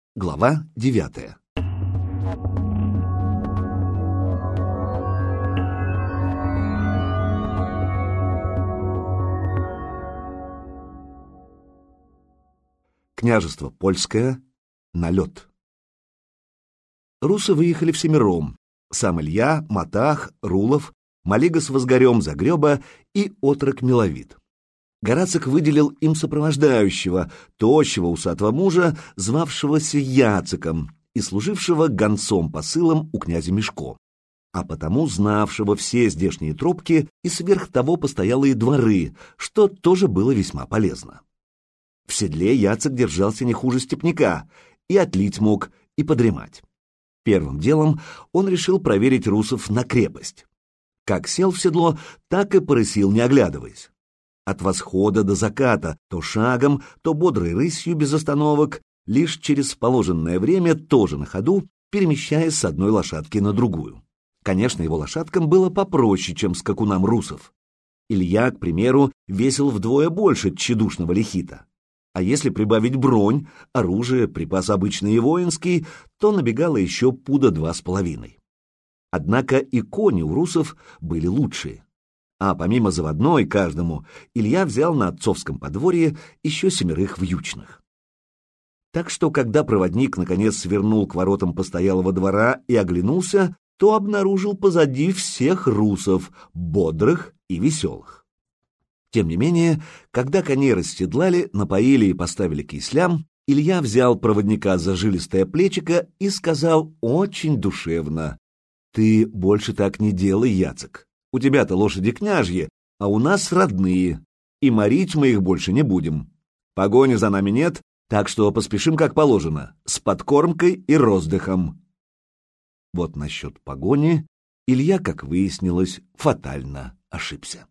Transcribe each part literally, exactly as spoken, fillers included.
Глава девятая. Княжество Польское. Налет. Русы выехали всемиром. Сам Илья, Матах, Рулов, Малига с Возгорем Загреба и отрок Миловид. Горацик выделил им сопровождающего, тощего усатого мужа, звавшегося Яциком и служившего гонцом-посылом у князя Мишко, а потому знавшего все здешние тропки и сверх того постоялые дворы, что тоже было весьма полезно. В седле Яцик держался не хуже степняка, и отлить мог, и подремать. Первым делом он решил проверить русов на крепость. Как сел в седло, так и порысил, не оглядываясь. От восхода до заката, то шагом, то бодрой рысью без остановок, лишь через положенное время, тоже на ходу, перемещаясь с одной лошадки на другую. Конечно, его лошадкам было попроще, чем скакунам русов. Илья, к примеру, весил вдвое больше тщедушного лихита. А если прибавить бронь, оружие, припас обычный и воинский, то набегало еще пуда два с половиной. Однако и кони у русов были лучшие. А помимо заводной каждому, Илья взял на отцовском подворье еще семерых вьючных. Так что, когда проводник наконец свернул к воротам постоялого двора и оглянулся, то обнаружил позади всех русов, бодрых и веселых. Тем не менее, когда коней расседлали, напоили и поставили к яслям, Илья взял проводника за жилистое плечико и сказал очень душевно: «Ты больше так не делай, Яцек. У тебя-то лошади княжьи, а у нас родные, и морить мы их больше не будем. Погони за нами нет, так что поспешим как положено, с подкормкой и роздыхом». Вот насчет погони Илья, как выяснилось, фатально ошибся.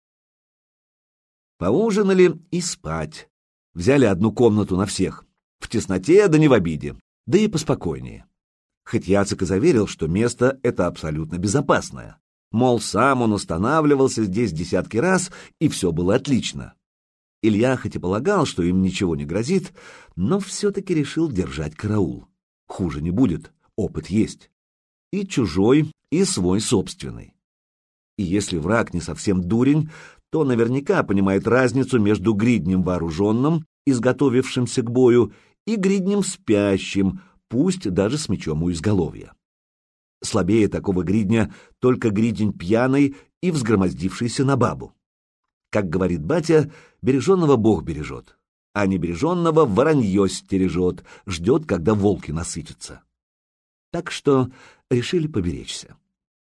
Поужинали и спать. Взяли одну комнату на всех. В тесноте, да не в обиде, да и поспокойнее. Хоть Яцек и заверил, что место это абсолютно безопасное. Мол, сам он останавливался здесь десятки раз, и все было отлично. Илья хоть и полагал, что им ничего не грозит, но все-таки решил держать караул. Хуже не будет, опыт есть. И чужой, и свой собственный. И если враг не совсем дурень, то наверняка понимает разницу между гриднем вооруженным, изготовившимся к бою, и гриднем спящим, пусть даже с мечом у изголовья. Слабее такого гридня только гридень пьяный и взгромоздившийся на бабу. Как говорит батя, береженного Бог бережет, а небереженного воронье стережет, ждет, когда волки насытятся. Так что решили поберечься.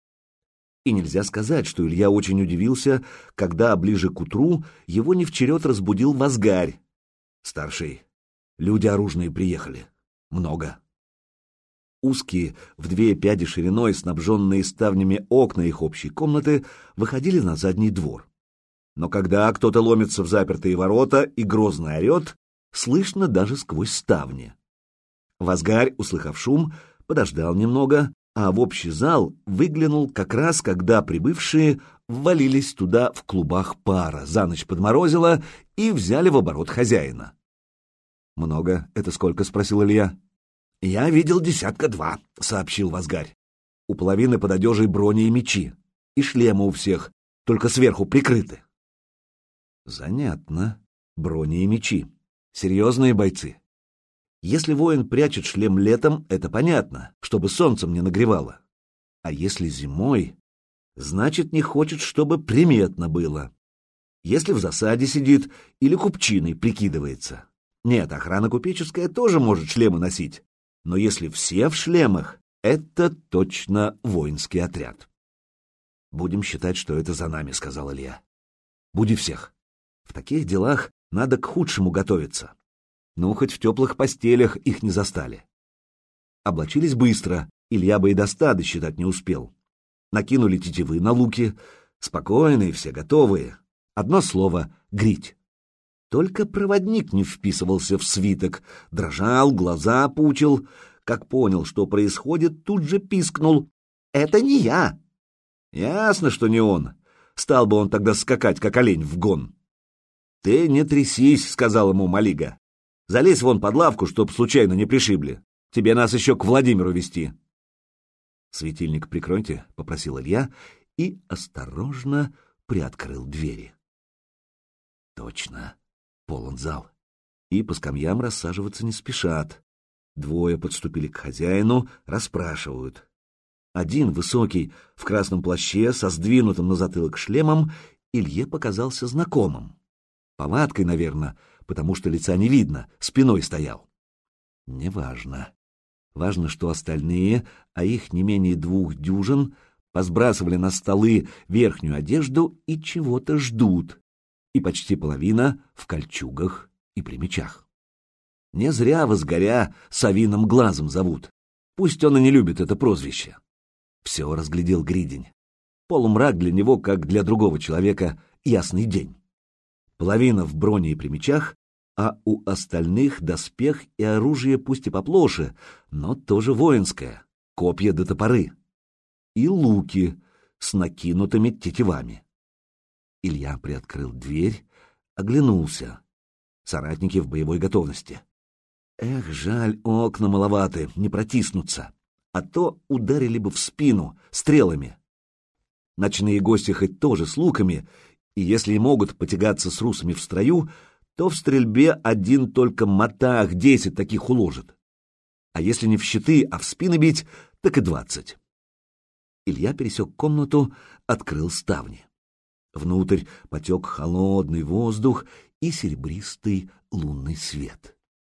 И нельзя сказать, что Илья очень удивился, когда ближе к утру его не вчерет разбудил Возгарь. «Старший, люди оружные приехали. Много». Узкие, в две пяди шириной, снабженные ставнями окна их общей комнаты, выходили на задний двор. Но когда кто-то ломится в запертые ворота и грозно орет, слышно даже сквозь ставни. Возгарь, услыхав шум, подождал немного, а в общий зал выглянул как раз, когда прибывшие ввалились туда в клубах пара, за ночь подморозило и взяли в оборот хозяина. «Много? Это сколько?» — спросил Илья. «Я видел десятка два», — сообщил Возгарь. «У половины под одежей брони и мечи, и шлемы у всех, только сверху прикрыты». «Занятно. Брони и мечи. Серьезные бойцы. Если воин прячет шлем летом, это понятно, чтобы солнцем не нагревало. А если зимой, значит, не хочет, чтобы приметно было. Если в засаде сидит или купчиной прикидывается. Нет, охрана купеческая тоже может шлемы носить. Но если все в шлемах, это точно воинский отряд». «Будем считать, что это за нами», — сказал Илья. «Буди всех. В таких делах надо к худшему готовиться. Ну, хоть в теплых постелях их не застали». Облачились быстро, Илья бы и до ста досчитать не успел. Накинули тетивы на луки, спокойные, все готовые. Одно слово — грить. Только проводник не вписывался в свиток, дрожал, глаза пучил. Как понял, что происходит, тут же пискнул: «Это не я!» Ясно, что не он. Стал бы он тогда скакать, как олень в гон. «Ты не трясись», — сказал ему Малига. «Залезь вон под лавку, чтоб случайно не пришибли. Тебе нас еще к Владимиру везти. «Светильник прикройте», — попросил Илья и осторожно приоткрыл двери. Точно, полон зал. И по скамьям рассаживаться не спешат. Двое подступили к хозяину, расспрашивают. Один, высокий, в красном плаще, со сдвинутым на затылок шлемом, Илье показался знакомым. Повадкой, наверное, потому что лица не видно, спиной стоял. Неважно. Важно, что остальные, а их не менее двух дюжин, посбрасывали на столы верхнюю одежду и чего-то ждут. И почти половина в кольчугах и при мечах. Не зря Возгоря совиным глазом зовут. Пусть он и не любит это прозвище. Все разглядел Гридень. Полумрак для него, как для другого человека, ясный день. Половина в броне и при мечах, а у остальных доспех и оружие пусть и поплоше, но тоже воинское, копья да топоры. И луки с накинутыми тетивами. Илья приоткрыл дверь, оглянулся. Соратники в боевой готовности. Эх, жаль, окна маловаты, не протиснуться. А то ударили бы в спину стрелами. Ночные гости хоть тоже с луками, и если и могут потягаться с русами в строю, то в стрельбе один только Матах десять таких уложит. А если не в щиты, а в спины бить, так и двадцать. Илья пересек комнату, открыл ставни. Внутрь потек холодный воздух и серебристый лунный свет.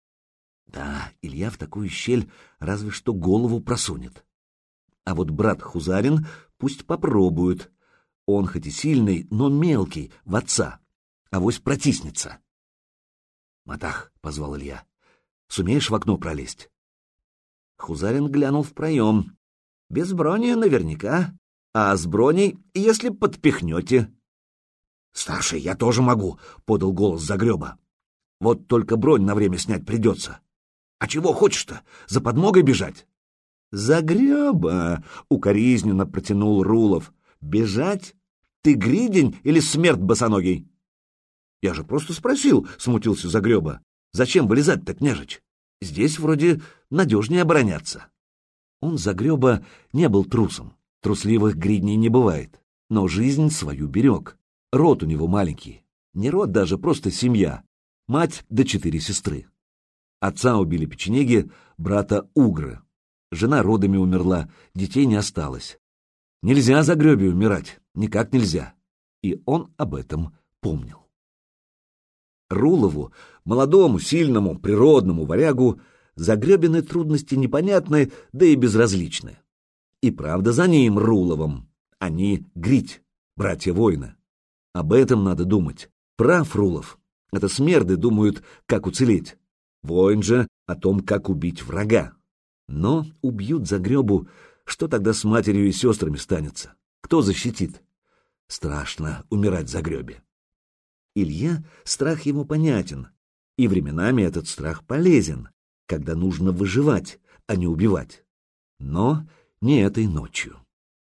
Да, Илья в такую щель разве что голову просунет. А вот брат Хузарин пусть попробует. Он хоть и сильный, но мелкий, в отца. Авось протиснется. «Матах», — позвал Илья, — «сумеешь в окно пролезть?» Хузарин глянул в проем. «Без брони наверняка, а с броней, если подпихнете». «Старший, я тоже могу», — подал голос Загреба. «Вот только бронь на время снять придется. А чего хочешь-то? За подмогой бежать?» «Загреба!» — укоризненно протянул Рулов. «Бежать? Ты Гридень или смерть босоногий?» «Я же просто спросил», — смутился Загреба. «Зачем вылезать-то, княжич? Здесь вроде надежнее обороняться». Он, Загреба, не был трусом. Трусливых гридней не бывает. Но жизнь свою берег. Род у него маленький. Не род даже, просто семья. Мать да четыре сестры. Отца убили печенеги, брата Угры. Жена родами умерла, детей не осталось. Нельзя Загребе умирать, никак нельзя. И он об этом помнил. Рулову, молодому, сильному, природному варягу, Загребины трудности непонятны, да и безразличны. И правда за ним, Руловым. Они грить, братья-воины. Об этом надо думать. Прав Рулов. Это смерды думают, как уцелеть. Воин же о том, как убить врага. Но убьют Загребу, что тогда с матерью и сестрами станется? Кто защитит? Страшно умирать Загребе. Илья, страх ему понятен, и временами этот страх полезен, когда нужно выживать, а не убивать. Но не этой ночью.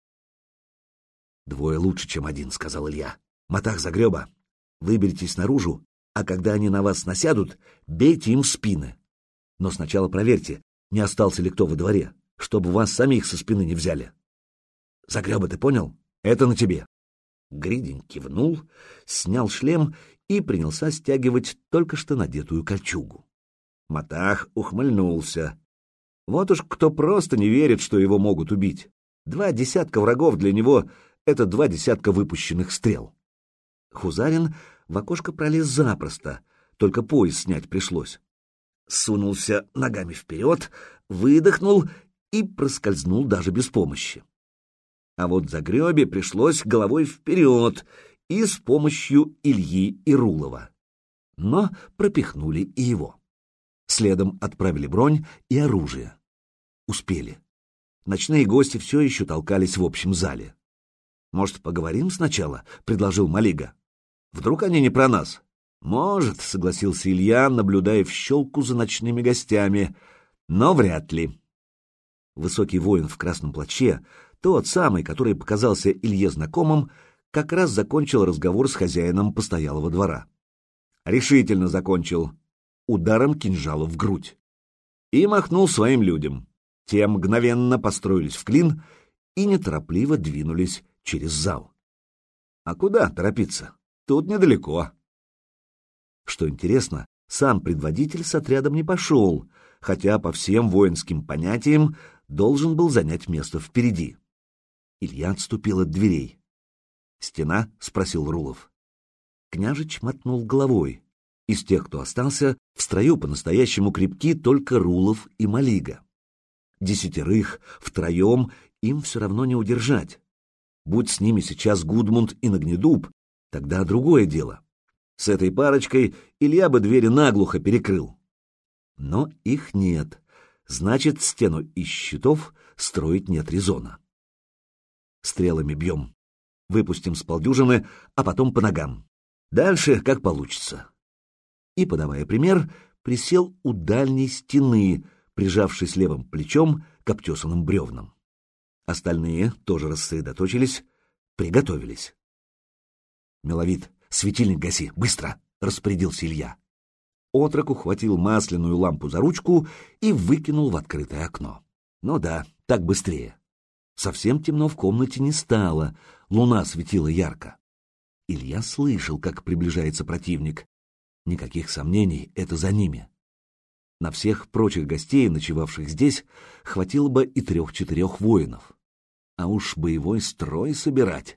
«Двое лучше, чем один», — сказал Илья. «Матах, Загреба, выберитесь наружу, а когда они на вас насядут, бейте им в спины. Но сначала проверьте, не остался ли кто во дворе, чтобы вас самих со спины не взяли. Загреба, ты понял? Это на тебе». Гридень кивнул, снял шлем и принялся стягивать только что надетую кольчугу. Матах ухмыльнулся. Вот уж кто просто не верит, что его могут убить. Два десятка врагов для него — это два десятка выпущенных стрел. Хузарин в окошко пролез запросто, только пояс снять пришлось. Сунулся ногами вперед, выдохнул и проскользнул даже без помощи. А вот Загребе пришлось головой вперед и с помощью Ильи и Рулова. Но пропихнули и его. Следом отправили бронь и оружие. Успели. Ночные гости все еще толкались в общем зале. «Может, поговорим сначала?» — предложил Малига. «Вдруг они не про нас?» «Может», — согласился Илья, наблюдая в щелку за ночными гостями, — «но вряд ли». Высокий воин в красном плаще, тот самый, который показался Илье знакомым, как раз закончил разговор с хозяином постоялого двора. Решительно закончил. Ударом кинжала в грудь. и махнул своим людям. Те мгновенно построились в клин и неторопливо двинулись через зал. А куда торопиться? Тут недалеко. Что интересно, сам предводитель с отрядом не пошел, хотя по всем воинским понятиям должен был занять место впереди. Илья отступил от дверей. «Стена?» — спросил Рулов. Княжич мотнул головой. Из тех, кто остался, в строю по-настоящему крепки только Рулов и Малига. Десятерых втроем им все равно не удержать. Будь с ними сейчас Гудмунд и Нагнедуб, тогда другое дело. С этой парочкой Илья бы двери наглухо перекрыл. Но их нет. Значит, стену из щитов строить нет резона. Стрелами бьем. Выпустим с полдюжины, а потом по ногам. Дальше как получится. И, подавая пример, присел у дальней стены, прижавшись левым плечом к обтесанным бревнам. Остальные тоже рассредоточились, приготовились. «Миловид, светильник гаси, быстро!» — распорядился Илья. Отрок ухватил масляную лампу за ручку и выкинул в открытое окно. Ну да, так быстрее. Совсем темно в комнате не стало, луна светила ярко. Илья слышал, как приближается противник. Никаких сомнений, это за ними. На всех прочих гостей, ночевавших здесь, хватило бы и трех-четырех воинов. А уж боевой строй собирать.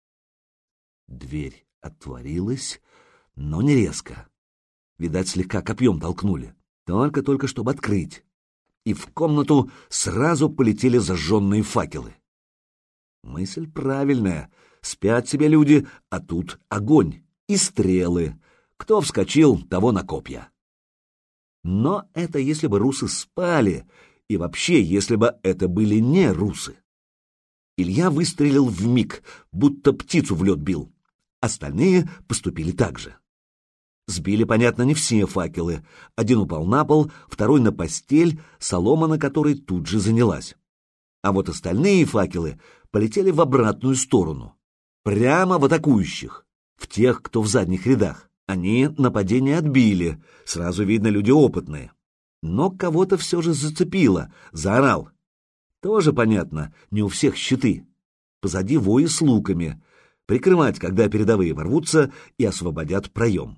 Дверь отворилась, но не резко. Видать, слегка копьем толкнули. Только-только, чтобы открыть. И в комнату сразу полетели зажженные факелы. Мысль правильная. Спят себе люди, а тут огонь и стрелы. Кто вскочил, того на копья. Но это если бы русы спали, и вообще, если бы это были не русы. Илья выстрелил вмиг, будто птицу в лед бил. Остальные поступили так же. Сбили, понятно, не все факелы. Один упал на пол, второй на постель, солома на которой тут же занялась. А вот остальные факелы полетели в обратную сторону. Прямо в атакующих, в тех, кто в задних рядах. Они нападение отбили, сразу видно, люди опытные. Но кого-то все же зацепило, заорал. Тоже понятно, не у всех щиты. Позади вои с луками. Прикрывать, когда передовые ворвутся и освободят проем.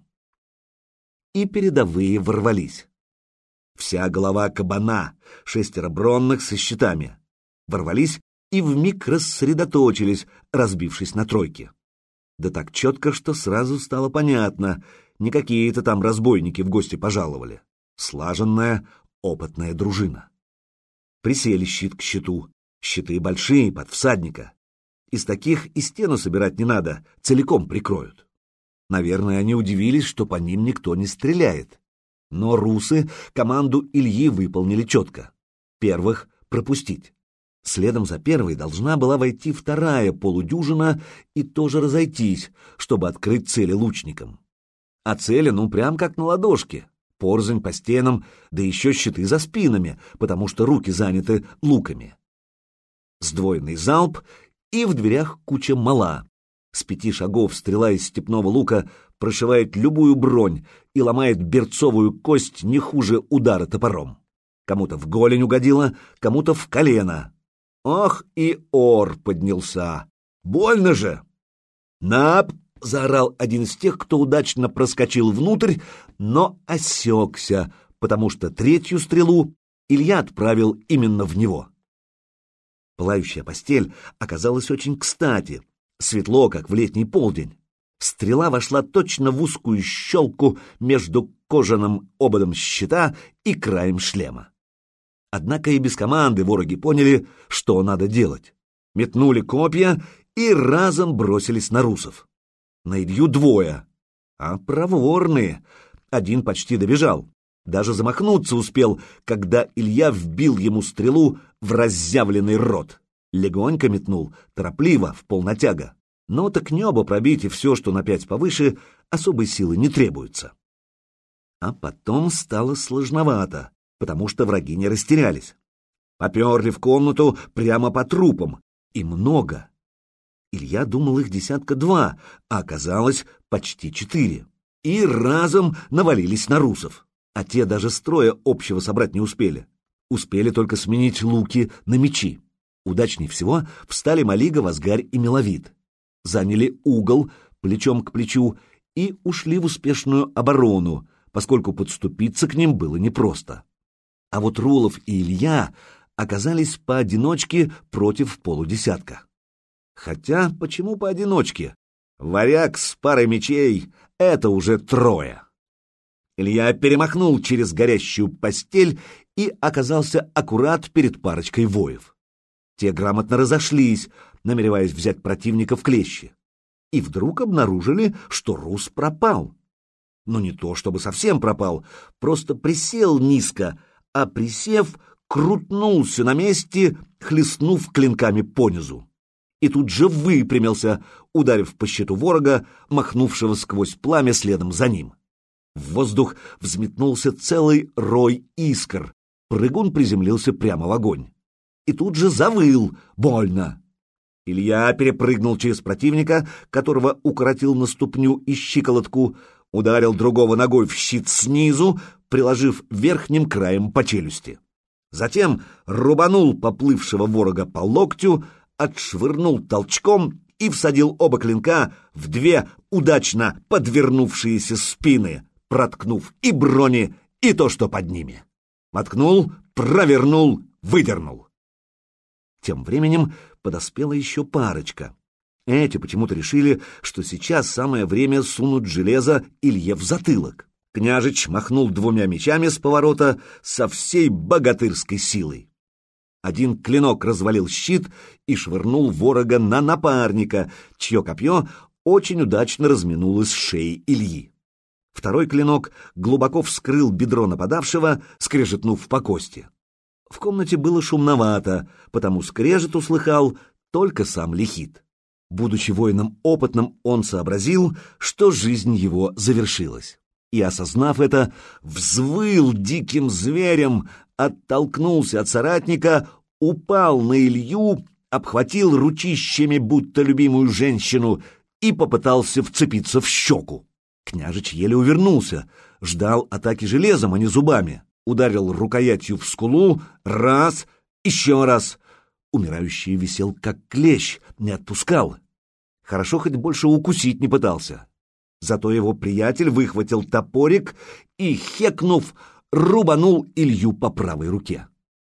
И передовые ворвались. Вся голова кабана, шестеро бронных со щитами. Ворвались и вмиг рассредоточились, разбившись на тройки. Да так четко, что сразу стало понятно, не какие-то там разбойники в гости пожаловали. Слаженная, опытная дружина. Присели щит к щиту, щиты большие, под всадника. Из таких и стену собирать не надо, целиком прикроют. Наверное, они удивились, что по ним никто не стреляет. Но русы команду Ильи выполнили четко. Первых пропустить. Следом за первой должна была войти вторая полудюжина и тоже разойтись, чтобы открыть цели лучникам. А цели, ну, прям как на ладошке. Порзань по стенам, да еще щиты за спинами, потому что руки заняты луками. Сдвоенный залп, и в дверях куча мала. С пяти шагов стрела из степного лука прошивает любую бронь и ломает берцовую кость не хуже удара топором. Кому-то в голень угодило, кому-то в колено. Ох, и ор поднялся. Больно же! «Нап!» — заорал один из тех, кто удачно проскочил внутрь, но осекся, потому что третью стрелу Илья отправил именно в него. Пылающая постель оказалась очень кстати, светло, как в летний полдень. Стрела вошла точно в узкую щелку между кожаным ободом щита и краем шлема. Однако и без команды вороги поняли, что надо делать. Метнули копья и разом бросились на русов. На Илью двое, а проворные. Один почти добежал. Даже замахнуться успел, когда Илья вбил ему стрелу в разъявленный рот. Легонько метнул, торопливо, в полнатяга. Но так небо пробить и все, что на пять повыше, особой силы не требуется. А потом стало сложновато, потому что враги не растерялись. Поперли в комнату прямо по трупам, и много. Илья думал, их десятка два, а оказалось почти четыре. И разом навалились на русов. а те даже строя общего собрать не успели. Успели только сменить луки на мечи. Удачнее всего встали Малига, Вазгарь и Миловид. Заняли угол плечом к плечу и ушли в успешную оборону, поскольку подступиться к ним было непросто. А вот Рулов и Илья оказались поодиночке против полудесятка. Хотя, почему поодиночке? Варяг с парой мечей — это уже трое. Илья перемахнул через горящую постель и оказался аккурат перед парочкой воев. Те грамотно разошлись, намереваясь взять противника в клещи. И вдруг обнаружили, что Рус пропал. Но не то чтобы совсем пропал, просто присел низко, а присев, крутнулся на месте, хлестнув клинками понизу. И тут же выпрямился, ударив по щиту ворога, махнувшего сквозь пламя следом за ним. В воздух взметнулся целый рой искр. Прыгун приземлился прямо в огонь. И тут же завыл больно. Илья перепрыгнул через противника, которого укоротил на ступню и щиколотку, ударил другого ногой в щит снизу, приложив верхним краем по челюсти. Затем рубанул поплывшего ворога по локтю, отшвырнул толчком и всадил оба клинка в две удачно подвернувшиеся спины, проткнув и брони, и то, что под ними. Моткнул, провернул, выдернул. Тем временем подоспела еще парочка. Эти почему-то решили, что сейчас самое время сунуть железо Илье в затылок. Княжич махнул двумя мечами с поворота со всей богатырской силой. Один клинок развалил щит и швырнул ворога на напарника, чье копье очень удачно разминулось с шеей Ильи. Второй клинок глубоко вскрыл бедро нападавшего, скрежетнув по кости. В комнате было шумновато, потому скрежет услыхал только сам Лихит. Будучи воином опытным, он сообразил, что жизнь его завершилась. И, осознав это, взвыл диким зверем, оттолкнулся от соратника, упал на Илью, обхватил ручищами будто любимую женщину и попытался вцепиться в щеку. Княжич еле увернулся, ждал атаки железом, а не зубами. Ударил рукоятью в скулу, раз, еще раз. Умирающий висел как клещ, не отпускал. Хорошо, хоть больше укусить не пытался. Зато его приятель выхватил топорик и, хекнув, рубанул Илью по правой руке.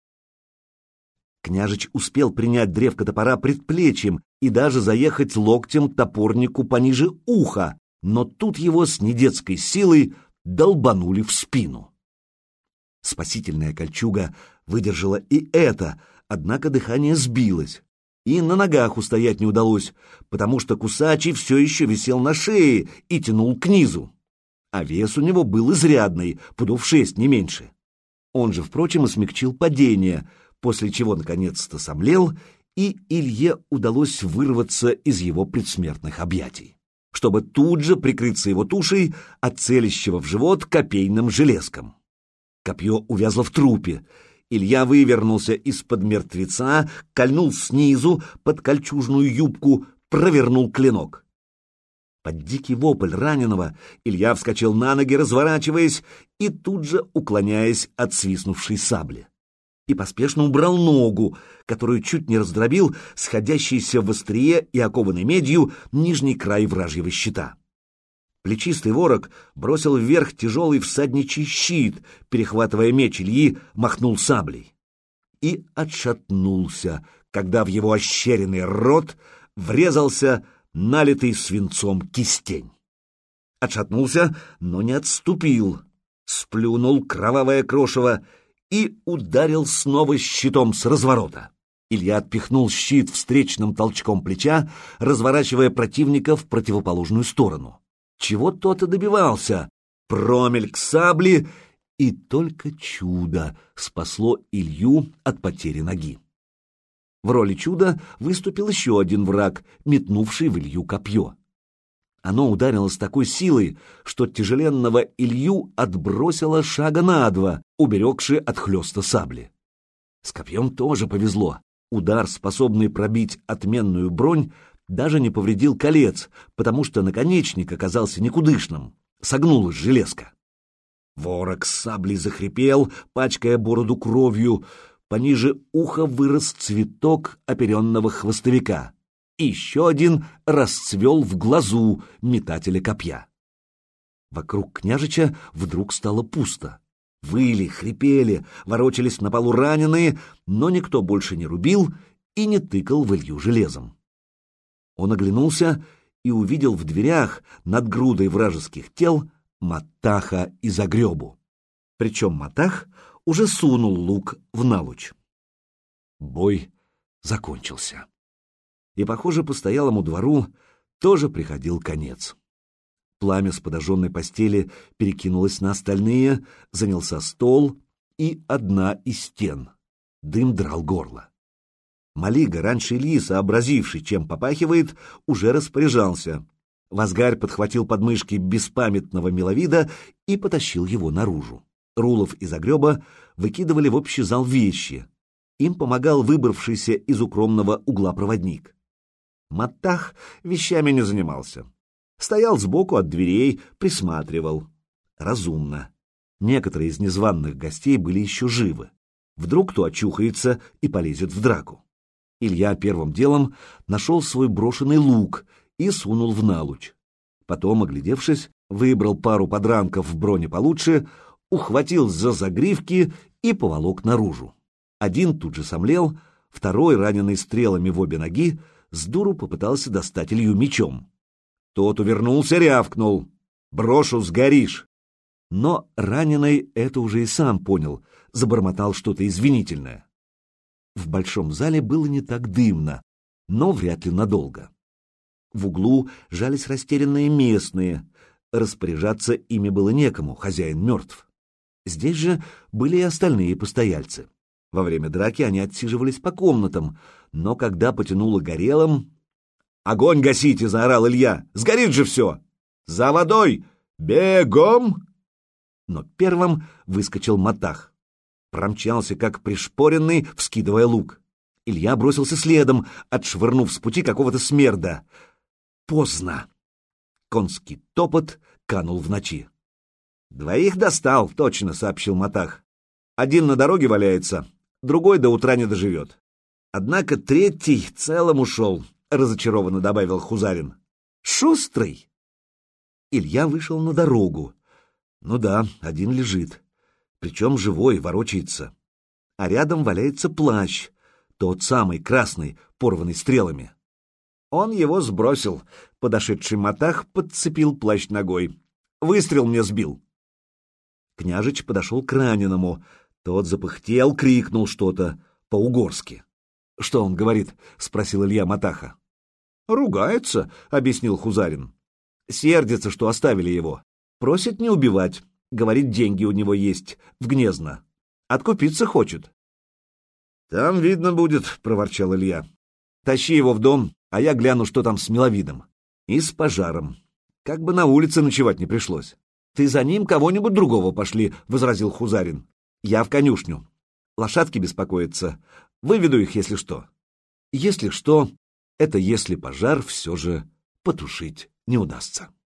Княжич успел принять древко топора предплечьем и даже заехать локтем топорнику пониже уха, но тут его с недетской силой долбанули в спину. Спасительная кольчуга выдержала и это, однако дыхание сбилось, и на ногах устоять не удалось, потому что кусачий все еще висел на шее и тянул к низу, а вес у него был изрядный, пудов шесть, не меньше. Он же, впрочем, и смягчил падение, после чего наконец-то сомлел, и Илье удалось вырваться из его предсмертных объятий, чтобы тут же прикрыться его тушей от целящего в живот копейным железком. Копье увязло в трупе. Илья вывернулся из-под мертвеца, кольнул снизу под кольчужную юбку, провернул клинок. Под дикий вопль раненого Илья вскочил на ноги, разворачиваясь и тут же уклоняясь от свистнувшей сабли. И поспешно убрал ногу, которую чуть не раздробил сходящийся в острие и окованной медью нижний край вражьего щита. Плечистый ворог бросил вверх тяжелый всадничий щит, перехватывая меч Ильи, махнул саблей. И отшатнулся, когда в его ощеренный рот врезался налитый свинцом кистень. Отшатнулся, но не отступил, сплюнул кровавое крошево и ударил снова щитом с разворота. Илья отпихнул щит встречным толчком плеча, разворачивая противника в противоположную сторону. Чего тот и добивался? Промельк сабли, и только чудо спасло Илью от потери ноги. В роли чуда выступил еще один враг, метнувший в Илью копье. Оно ударило с такой силой, что тяжеленного Илью отбросило шага на два, уберегши от хлеста сабли. С копьем тоже повезло. Удар, способный пробить отменную бронь, даже не повредил колец, потому что наконечник оказался никудышным, согнулась железка. Ворог с саблей захрипел, пачкая бороду кровью. Пониже уха вырос цветок оперенного хвостовика. И еще один расцвел в глазу метателя копья. Вокруг княжича вдруг стало пусто. Выли, хрипели, ворочались на полу раненые, но никто больше не рубил и не тыкал в Илью железом. Он оглянулся и увидел в дверях над грудой вражеских тел Матаха и Загребу. Причем Матах уже сунул лук в налуч. Бой закончился. И, похоже, постоялому двору тоже приходил конец. Пламя с подожженной постели перекинулось на остальные, занялся стол и одна из стен. Дым драл горло. Малига, раньше Ильи сообразивший, чем попахивает, уже распоряжался. Вазгарь подхватил подмышки беспамятного миловида и потащил его наружу. Рулов и Загреба выкидывали в общий зал вещи. Им помогал выбравшийся из укромного угла проводник. Матах вещами не занимался. Стоял сбоку от дверей, присматривал. Разумно. Некоторые из незваных гостей были еще живы. Вдруг кто очухается и полезет в драку. Илья первым делом нашел свой брошенный лук и сунул в налуч. Потом, оглядевшись, выбрал пару подранков в броне получше, ухватил за загривки и поволок наружу. Один тут же сомлел, второй, раненый стрелами в обе ноги, с дуру попытался достать Илью мечом. Тот увернулся, рявкнул: «Брошу, сгоришь!» Но раненый это уже и сам понял, забормотал что-то извинительное. В большом зале было не так дымно, но вряд ли надолго. В углу жались растерянные местные, распоряжаться ими было некому, хозяин мертв. Здесь же были и остальные постояльцы. Во время драки они отсиживались по комнатам, но когда потянуло горелым... «Огонь гасите!» — заорал Илья. «Сгорит же все! За водой! Бегом!» Но первым выскочил Матах. Промчался, как пришпоренный, вскидывая лук. Илья бросился следом, отшвырнув с пути какого-то смерда. Поздно. Конский топот канул в ночи. «Двоих достал, точно», — сообщил Матах. «Один на дороге валяется, другой до утра не доживет. Однако третий целым ушел», — разочарованно добавил Хузарин. «Шустрый!» Илья вышел на дорогу. Ну да, один лежит, причем живой, ворочается. А рядом валяется плащ, тот самый красный, порванный стрелами. Он его сбросил. Подошедший Матах подцепил плащ ногой. Выстрел мне сбил. Княжич подошел к раненому. Тот запыхтел, крикнул что-то по-угорски. — Что он говорит? — спросил Илья Матаха. — Ругается, — объяснил Хузарин. Сердится, что оставили его. Просит не убивать. Говорит, деньги у него есть, в Гнезно. Откупиться хочет. — Там видно будет, — проворчал Илья. — Тащи его в дом, а я гляну, что там с миловидом. И с пожаром. Как бы на улице ночевать не пришлось. — Ты за ним кого-нибудь другого пошли, — возразил Хузарин. — Я в конюшню. Лошадки беспокоятся. Выведу их, если что. Если что, это если пожар все же потушить не удастся.